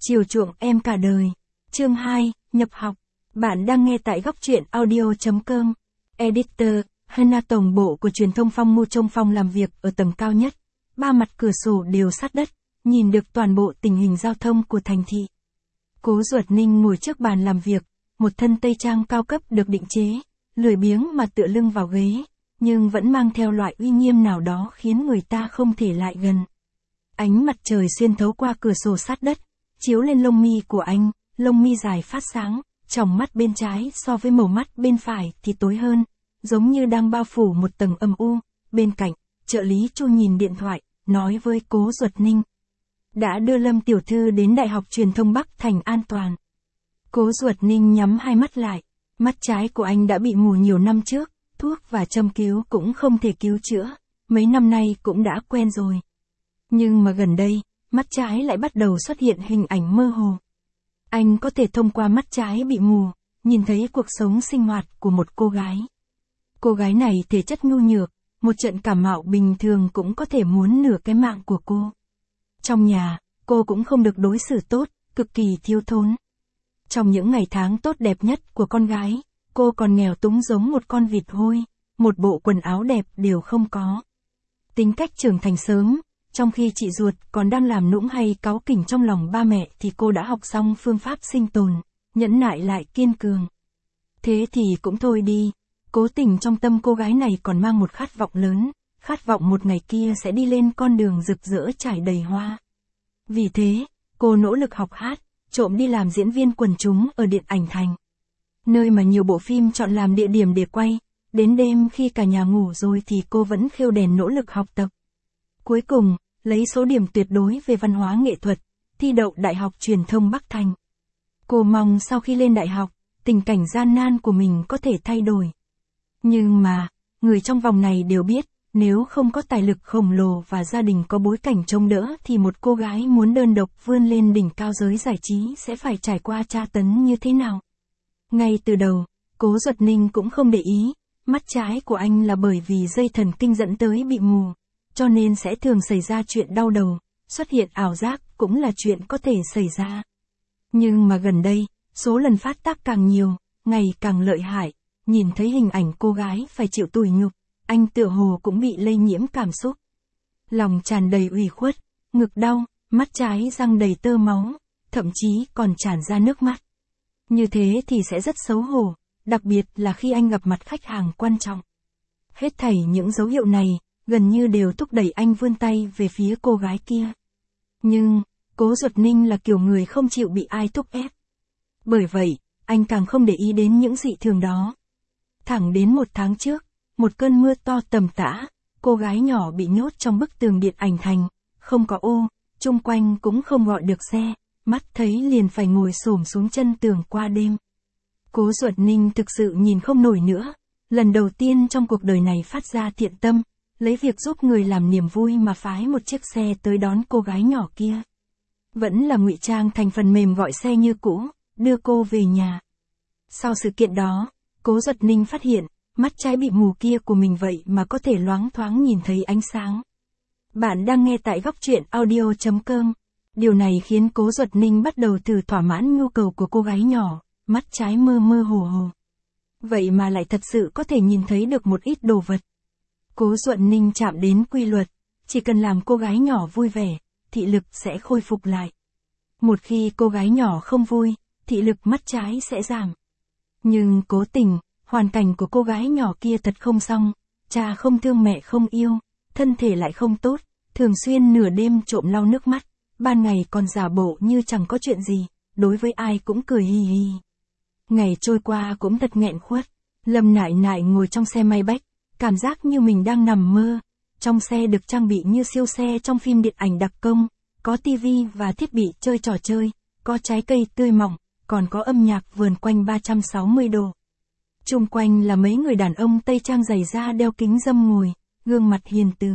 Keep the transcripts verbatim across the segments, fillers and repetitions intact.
Chiều chuộng em cả đời. Chương hai, nhập học. Bạn đang nghe tại góc truyện audio chấm com. Editor, Hana tổng bộ của truyền thông Phong Mu Trông Phong làm việc ở tầng cao nhất. Ba mặt cửa sổ đều sát đất, nhìn được toàn bộ tình hình giao thông của thành thị. Cố Duật Ninh ngồi trước bàn làm việc, một thân tây trang cao cấp được định chế, lười biếng mà tựa lưng vào ghế, nhưng vẫn mang theo loại uy nghiêm nào đó khiến người ta không thể lại gần. Ánh mặt trời xuyên thấu qua cửa sổ sát đất, chiếu lên lông mi của anh, lông mi dài phát sáng, tròng mắt bên trái so với màu mắt bên phải thì tối hơn, giống như đang bao phủ một tầng âm u. Bên cạnh, trợ lý Chu nhìn điện thoại, nói với Cố Duật Ninh. Đã đưa Lâm tiểu thư đến Đại học Truyền thông Bắc Thành an toàn. Cố Duật Ninh nhắm hai mắt lại, mắt trái của anh đã bị mù nhiều năm trước, thuốc và châm cứu cũng không thể cứu chữa, mấy năm nay cũng đã quen rồi. Nhưng mà gần đây, mắt trái lại bắt đầu xuất hiện hình ảnh mơ hồ. Anh có thể thông qua mắt trái bị mù, nhìn thấy cuộc sống sinh hoạt của một cô gái. Cô gái này thể chất nhu nhược, một trận cảm mạo bình thường cũng có thể muốn nửa cái mạng của cô. Trong nhà, cô cũng không được đối xử tốt, cực kỳ thiếu thốn. Trong những ngày tháng tốt đẹp nhất của con gái, cô còn nghèo túng giống một con vịt hôi, một bộ quần áo đẹp đều không có. Tính cách trưởng thành sớm, trong khi chị ruột còn đang làm nũng hay cáu kỉnh trong lòng ba mẹ thì cô đã học xong phương pháp sinh tồn, nhẫn nại lại kiên cường. Thế thì cũng thôi đi, cố tình trong tâm cô gái này còn mang một khát vọng lớn, khát vọng một ngày kia sẽ đi lên con đường rực rỡ trải đầy hoa. Vì thế, cô nỗ lực học hát, trộm đi làm diễn viên quần chúng ở điện ảnh thành. Nơi mà nhiều bộ phim chọn làm địa điểm để quay, đến đêm khi cả nhà ngủ rồi thì cô vẫn khêu đèn nỗ lực học tập. Cuối cùng, lấy số điểm tuyệt đối về văn hóa nghệ thuật, thi đậu Đại học Truyền thông Bắc Thành. Cô mong sau khi lên đại học, tình cảnh gian nan của mình có thể thay đổi. Nhưng mà, người trong vòng này đều biết, nếu không có tài lực khổng lồ và gia đình có bối cảnh chống đỡ thì một cô gái muốn đơn độc vươn lên đỉnh cao giới giải trí sẽ phải trải qua tra tấn như thế nào. Ngay từ đầu, Cố Duật Ninh cũng không để ý, mắt trái của anh là bởi vì dây thần kinh dẫn tới bị mù, cho nên sẽ thường xảy ra chuyện đau đầu, xuất hiện ảo giác cũng là chuyện có thể xảy ra. Nhưng mà gần đây, số lần phát tác càng nhiều, ngày càng lợi hại, nhìn thấy hình ảnh cô gái phải chịu tủi nhục, anh tựa hồ cũng bị lây nhiễm cảm xúc. Lòng tràn đầy ủy khuất, ngực đau, mắt trái răng đầy tơ máu, thậm chí còn tràn ra nước mắt. Như thế thì sẽ rất xấu hổ, đặc biệt là khi anh gặp mặt khách hàng quan trọng. Hết thảy những dấu hiệu này, gần như đều thúc đẩy anh vươn tay về phía cô gái kia. Nhưng, Cố Duật Ninh là kiểu người không chịu bị ai thúc ép. Bởi vậy, anh càng không để ý đến những dị thường đó. Thẳng đến một tháng trước, một cơn mưa to tầm tã, cô gái nhỏ bị nhốt trong bức tường điện ảnh thành, không có ô, chung quanh cũng không gọi được xe, mắt thấy liền phải ngồi xổm xuống chân tường qua đêm. Cố Duật Ninh thực sự nhìn không nổi nữa, lần đầu tiên trong cuộc đời này phát ra thiện tâm, lấy việc giúp người làm niềm vui mà phái một chiếc xe tới đón cô gái nhỏ kia. Vẫn là ngụy trang thành phần mềm gọi xe như cũ, đưa cô về nhà. Sau sự kiện đó, Cố Duật Ninh phát hiện, mắt trái bị mù kia của mình vậy mà có thể loáng thoáng nhìn thấy ánh sáng. Bạn đang nghe tại góc truyện audio chấm com. Điều này khiến Cố Duật Ninh bắt đầu thử thỏa mãn nhu cầu của cô gái nhỏ, mắt trái mơ mơ hồ hồ. Vậy mà lại thật sự có thể nhìn thấy được một ít đồ vật. Cố Duật Ninh chạm đến quy luật, chỉ cần làm cô gái nhỏ vui vẻ, thị lực sẽ khôi phục lại. Một khi cô gái nhỏ không vui, thị lực mắt trái sẽ giảm. Nhưng cố tình, hoàn cảnh của cô gái nhỏ kia thật không xong, cha không thương mẹ không yêu, thân thể lại không tốt, thường xuyên nửa đêm trộm lau nước mắt, ban ngày còn giả bộ như chẳng có chuyện gì, đối với ai cũng cười hì hì. Ngày trôi qua cũng thật nghẹn khuất, Lâm nại nại ngồi trong xe Maybach, cảm giác như mình đang nằm mơ. Trong xe được trang bị như siêu xe trong phim điện ảnh đặc công, có tivi và thiết bị chơi trò chơi, có trái cây tươi mọng, còn có âm nhạc vườn quanh ba trăm sáu mươi độ. Chung quanh là mấy người đàn ông tây trang dày da đeo kính râm ngồi, gương mặt hiền từ.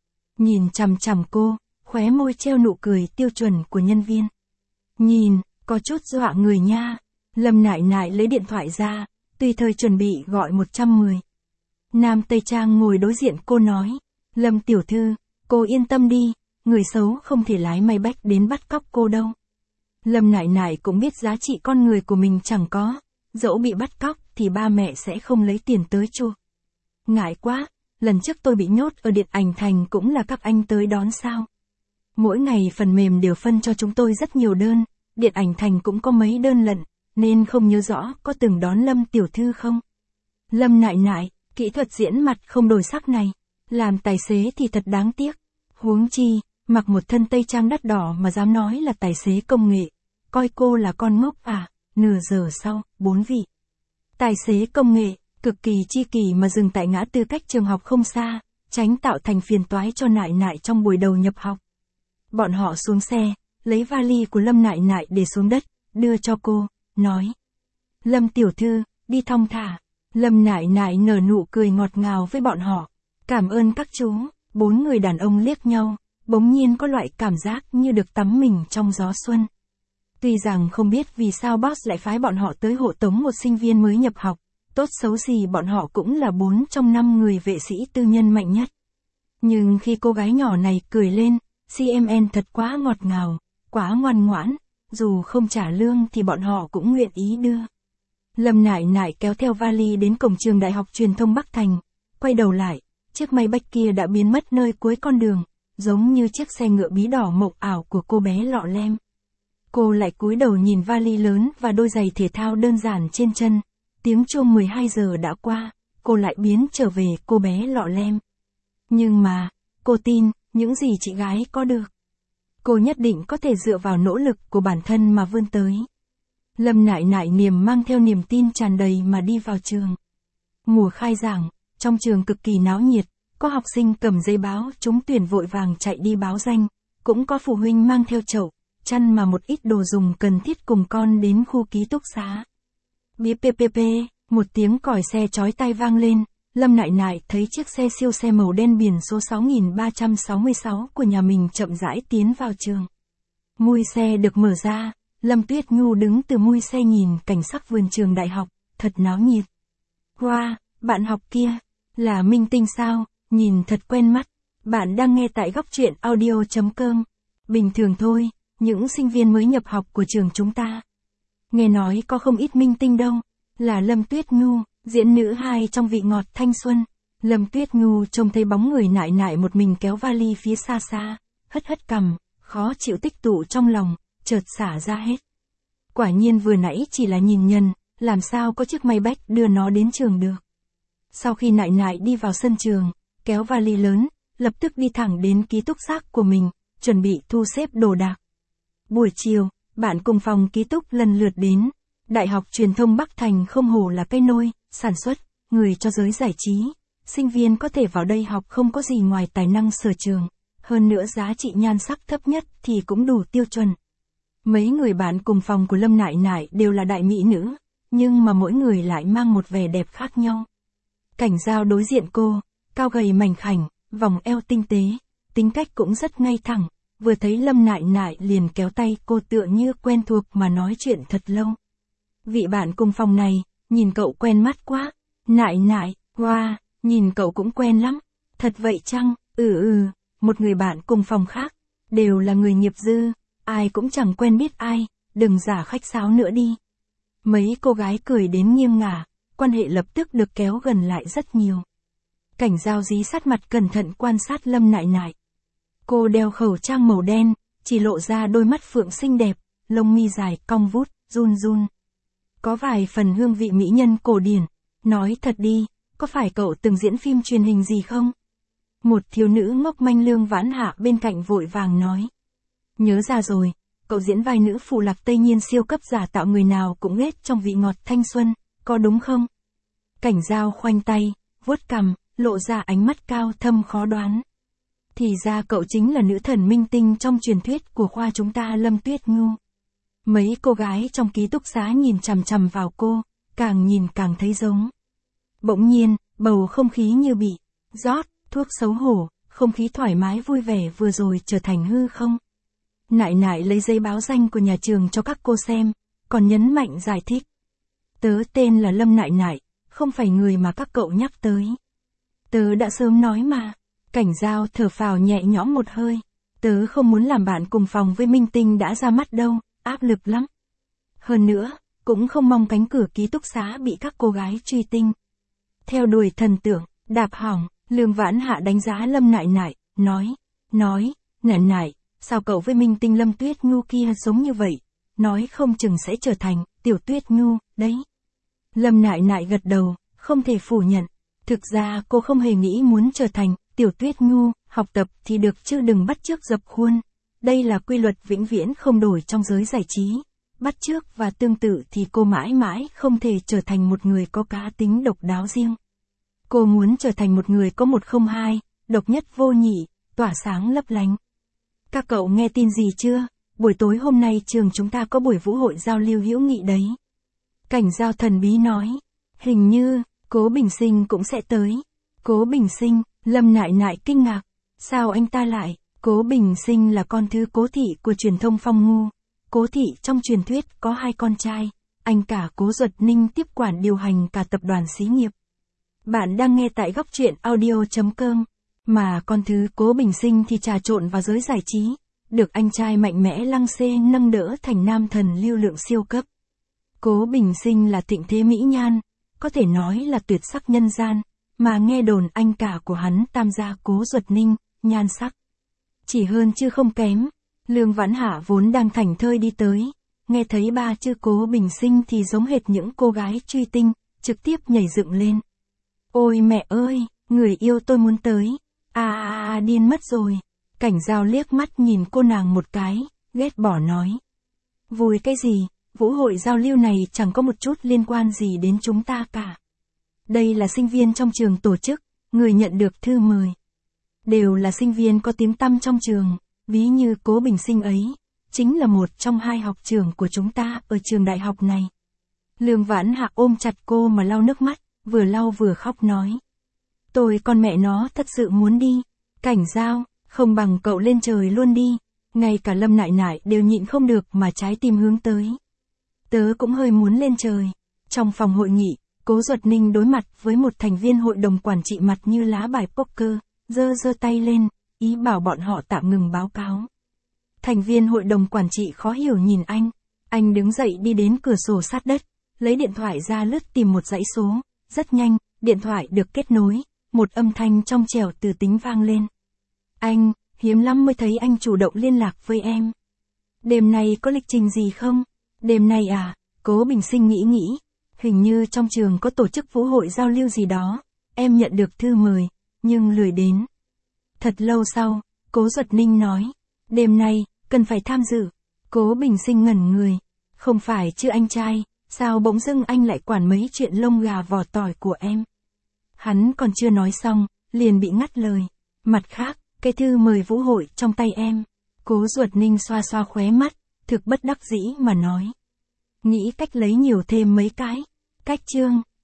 Nhìn chằm chằm cô, khóe môi treo nụ cười tiêu chuẩn của nhân viên. Nhìn, có chút dọa người nha. Lâm nại nại lấy điện thoại ra, tùy thời chuẩn bị gọi một trăm mười. Nam tây trang ngồi đối diện cô nói, Lâm tiểu thư, cô yên tâm đi, người xấu không thể lái Maybach đến bắt cóc cô đâu. Lâm nại nại cũng biết giá trị con người của mình chẳng có, dẫu bị bắt cóc thì ba mẹ sẽ không lấy tiền tới chuộc. Ngại quá, lần trước tôi bị nhốt ở điện ảnh thành cũng là các anh tới đón sao. Mỗi ngày phần mềm đều phân cho chúng tôi rất nhiều đơn, điện ảnh thành cũng có mấy đơn lận, nên không nhớ rõ có từng đón Lâm tiểu thư không. Lâm nại nại, kỹ thuật diễn mặt không đổi sắc này, làm tài xế thì thật đáng tiếc. Huống chi, mặc một thân tây trang đắt đỏ mà dám nói là tài xế công nghệ, coi cô là con ngốc à. Nửa giờ sau, bốn vị tài xế công nghệ, cực kỳ chi kỷ mà dừng tại ngã tư cách trường học không xa, tránh tạo thành phiền toái cho nại nại trong buổi đầu nhập học. Bọn họ xuống xe, lấy vali của Lâm nại nại để xuống đất, đưa cho cô, nói. Lâm tiểu thư, đi thong thả. Lâm nại nại nở nụ cười ngọt ngào với bọn họ. Cảm ơn các chú. Bốn người đàn ông liếc nhau, bỗng nhiên có loại cảm giác như được tắm mình trong gió xuân. Tuy rằng không biết vì sao boss lại phái bọn họ tới hộ tống một sinh viên mới nhập học, tốt xấu gì bọn họ cũng là bốn trong năm người vệ sĩ tư nhân mạnh nhất. Nhưng khi cô gái nhỏ này cười lên, xê em en thật quá ngọt ngào, quá ngoan ngoãn, dù không trả lương thì bọn họ cũng nguyện ý đưa. Lâm nại nại kéo theo vali đến cổng trường Đại học Truyền thông Bắc Thành, quay đầu lại, chiếc Maybach kia đã biến mất nơi cuối con đường, giống như chiếc xe ngựa bí đỏ mộng ảo của cô bé lọ lem. Cô lại cúi đầu nhìn vali lớn và đôi giày thể thao đơn giản trên chân, tiếng chuông mười hai giờ đã qua, cô lại biến trở về cô bé lọ lem. Nhưng mà, cô tin, những gì chị gái có được, cô nhất định có thể dựa vào nỗ lực của bản thân mà vươn tới. Lâm nại nại niềm mang theo niềm tin tràn đầy mà đi vào trường. Mùa khai giảng, trong trường cực kỳ náo nhiệt, có học sinh cầm giấy báo trúng tuyển vội vàng chạy đi báo danh, cũng có phụ huynh mang theo chậu, chăn mà một ít đồ dùng cần thiết cùng con đến khu ký túc xá. Bíp bíp bíp bíp, một tiếng còi xe chói tai vang lên, Lâm nại nại thấy chiếc xe siêu xe màu đen biển số sáu nghìn ba trăm sáu mươi sáu của nhà mình chậm rãi tiến vào trường. Mui xe được mở ra, Lâm Tuyết Nhu đứng từ mui xe nhìn cảnh sắc vườn trường đại học, thật náo nhiệt. Wow, bạn học kia, là Minh Tinh sao, nhìn thật quen mắt. Bạn đang nghe tại góc truyện audio chấm com. Bình thường thôi, những sinh viên mới nhập học của trường chúng ta. Nghe nói có không ít minh tinh đâu, là Lâm Tuyết Nhu, diễn nữ hai trong Vị ngọt thanh xuân. Lâm Tuyết Nhu trông thấy bóng người nại nại một mình kéo vali phía xa xa, hất hất cằm, khó chịu tích tụ trong lòng, chợt xả ra hết. Quả nhiên vừa nãy chỉ là nhìn nhân, làm sao có chiếc Maybach đưa nó đến trường được. Sau khi nại nại đi vào sân trường, kéo vali lớn, lập tức đi thẳng đến ký túc xá của mình, chuẩn bị thu xếp đồ đạc. Buổi chiều, bạn cùng phòng ký túc lần lượt đến. Đại học Truyền thông Bắc Thành không hổ là cây nôi, sản xuất, người cho giới giải trí. Sinh viên có thể vào đây học không có gì ngoài tài năng sở trường. Hơn nữa giá trị nhan sắc thấp nhất thì cũng đủ tiêu chuẩn. Mấy người bạn cùng phòng của Lâm nại nại đều là đại mỹ nữ, nhưng mà mỗi người lại mang một vẻ đẹp khác nhau. Cảnh Giao đối diện cô, cao gầy mảnh khảnh, vòng eo tinh tế, tính cách cũng rất ngay thẳng, vừa thấy Lâm nại nại liền kéo tay cô tựa như quen thuộc mà nói chuyện thật lâu. Vị bạn cùng phòng này, nhìn cậu quen mắt quá. Nại nại, wow, nhìn cậu cũng quen lắm. Thật vậy chăng? Ừ ừ, một người bạn cùng phòng khác, đều là người nghiệp dư, ai cũng chẳng quen biết ai, đừng giả khách sáo nữa đi. Mấy cô gái cười đến nghiêng ngả, quan hệ lập tức được kéo gần lại rất nhiều. Cảnh Giao dí sát mặt cẩn thận quan sát Lâm nại nại. Cô đeo khẩu trang màu đen, chỉ lộ ra đôi mắt phượng xinh đẹp, lông mi dài cong vút, run run. Có vài phần hương vị mỹ nhân cổ điển. Nói thật đi, có phải cậu từng diễn phim truyền hình gì không? Một thiếu nữ ngốc manh Lương Vãn Hạ bên cạnh vội vàng nói. Nhớ ra rồi, cậu diễn vai nữ phụ lạc Tây Nhiên siêu cấp giả tạo người nào cũng ghét trong Vị ngọt thanh xuân, có đúng không? Cảnh Giao khoanh tay, vuốt cằm, lộ ra ánh mắt cao thâm khó đoán. Thì ra cậu chính là nữ thần minh tinh trong truyền thuyết của khoa chúng ta Lâm Tuyết Nhu. Mấy cô gái trong ký túc xá nhìn chằm chằm vào cô, càng nhìn càng thấy giống. Bỗng nhiên, bầu không khí như bị rót thuốc xấu hổ, không khí thoải mái vui vẻ vừa rồi trở thành hư không. Nại nại lấy giấy báo danh của nhà trường cho các cô xem, còn nhấn mạnh giải thích. Tớ tên là Lâm nại nại, không phải người mà các cậu nhắc tới. Tớ đã sớm nói mà. Cảnh Giao thở phào nhẹ nhõm một hơi. Tớ không muốn làm bạn cùng phòng với minh tinh đã ra mắt đâu, áp lực lắm. Hơn nữa, cũng không mong cánh cửa ký túc xá bị các cô gái truy tinh. Theo đuổi thần tượng, đạp hỏng, Lương Vãn Hạ đánh giá Lâm Nại Nại, nói, nói, Nại Nại, sao cậu với minh tinh Lâm Tuyết Nhu kia giống như vậy, nói không chừng sẽ trở thành Tiểu Tuyết Nhu, đấy. Lâm Nại Nại gật đầu, không thể phủ nhận. Thực ra cô không hề nghĩ muốn trở thành Tiểu Tuyết Nhu, học tập thì được chứ đừng bắt chước dập khuôn. Đây là quy luật vĩnh viễn không đổi trong giới giải trí. Bắt chước và tương tự thì cô mãi mãi không thể trở thành một người có cá tính độc đáo riêng. Cô muốn trở thành một người có một không hai, độc nhất vô nhị, tỏa sáng lấp lánh. Các cậu nghe tin gì chưa? Buổi tối hôm nay trường chúng ta có buổi vũ hội giao lưu hữu nghị đấy. Cảnh Giao thần bí nói. Hình như, Cố Bình Sinh cũng sẽ tới. Cố Bình Sinh, Lâm Nại Nại kinh ngạc. Sao anh ta lại? Cố Bình Sinh là con thứ Cố thị của truyền thông Phong Ngu. Cố thị trong truyền thuyết có hai con trai. Anh cả Cố Duật Ninh tiếp quản điều hành cả tập đoàn xí nghiệp. Bạn đang nghe tại góc truyện audio chấm com. Mà con thứ Cố Bình Sinh thì trà trộn vào giới giải trí. Được anh trai mạnh mẽ Lăng Xê nâng đỡ thành nam thần lưu lượng siêu cấp. Cố Bình Sinh là thịnh thế mỹ nhan, có thể nói là tuyệt sắc nhân gian, mà nghe đồn anh cả của hắn tam gia Cố Duật Ninh, nhan sắc chỉ hơn chứ không kém. Lương Vãn Hạ vốn đang thảnh thơi đi tới, nghe thấy ba chữ Cố Bình Sinh thì giống hệt những cô gái truy tinh, trực tiếp nhảy dựng lên. Ôi mẹ ơi, người yêu tôi muốn tới, à à à điên mất rồi. Cảnh Giao liếc mắt nhìn cô nàng một cái, ghét bỏ nói. Vui cái gì, vũ hội giao lưu này chẳng có một chút liên quan gì đến chúng ta cả. Đây là sinh viên trong trường tổ chức, người nhận được thư mời. Đều là sinh viên có tiếng tăm trong trường, ví như Cố Bình Sinh ấy, chính là một trong hai học trưởng của chúng ta ở trường đại học này. Lương Vãn Hạ ôm chặt cô mà lau nước mắt, vừa lau vừa khóc nói. Tôi con mẹ nó thật sự muốn đi. Cảnh Giao, không bằng cậu lên trời luôn đi. Ngay cả Lâm Nại Nại đều nhịn không được mà trái tim hướng tới. Tớ cũng hơi muốn lên trời. Trong phòng hội nghị, Cố Duật Ninh đối mặt với một thành viên hội đồng quản trị mặt như lá bài poker, giơ giơ tay lên, ý bảo bọn họ tạm ngừng báo cáo. Thành viên hội đồng quản trị khó hiểu nhìn anh. Anh đứng dậy đi đến cửa sổ sát đất, lấy điện thoại ra lướt tìm một dãy số. Rất nhanh, điện thoại được kết nối, một âm thanh trong trẻo từ tính vang lên. Anh, hiếm lắm mới thấy anh chủ động liên lạc với em. Đêm nay có lịch trình gì không? Đêm nay à, Cố Bình Sinh nghĩ nghĩ. Hình như trong trường có tổ chức vũ hội giao lưu gì đó. Em nhận được thư mời, nhưng lười đến. Thật lâu sau, Cố Duật Ninh nói. Đêm nay, cần phải tham dự. Cố Bình Sinh ngẩn người. Không phải chứ anh trai, sao bỗng dưng anh lại quản mấy chuyện lông gà vỏ tỏi của em? Hắn còn chưa nói xong, liền bị ngắt lời. Mặt khác, cái thư mời vũ hội trong tay em. Cố Duật Ninh xoa xoa khóe mắt, thực bất đắc dĩ mà nói. Nghĩ cách lấy nhiều thêm mấy cái. Cách chương.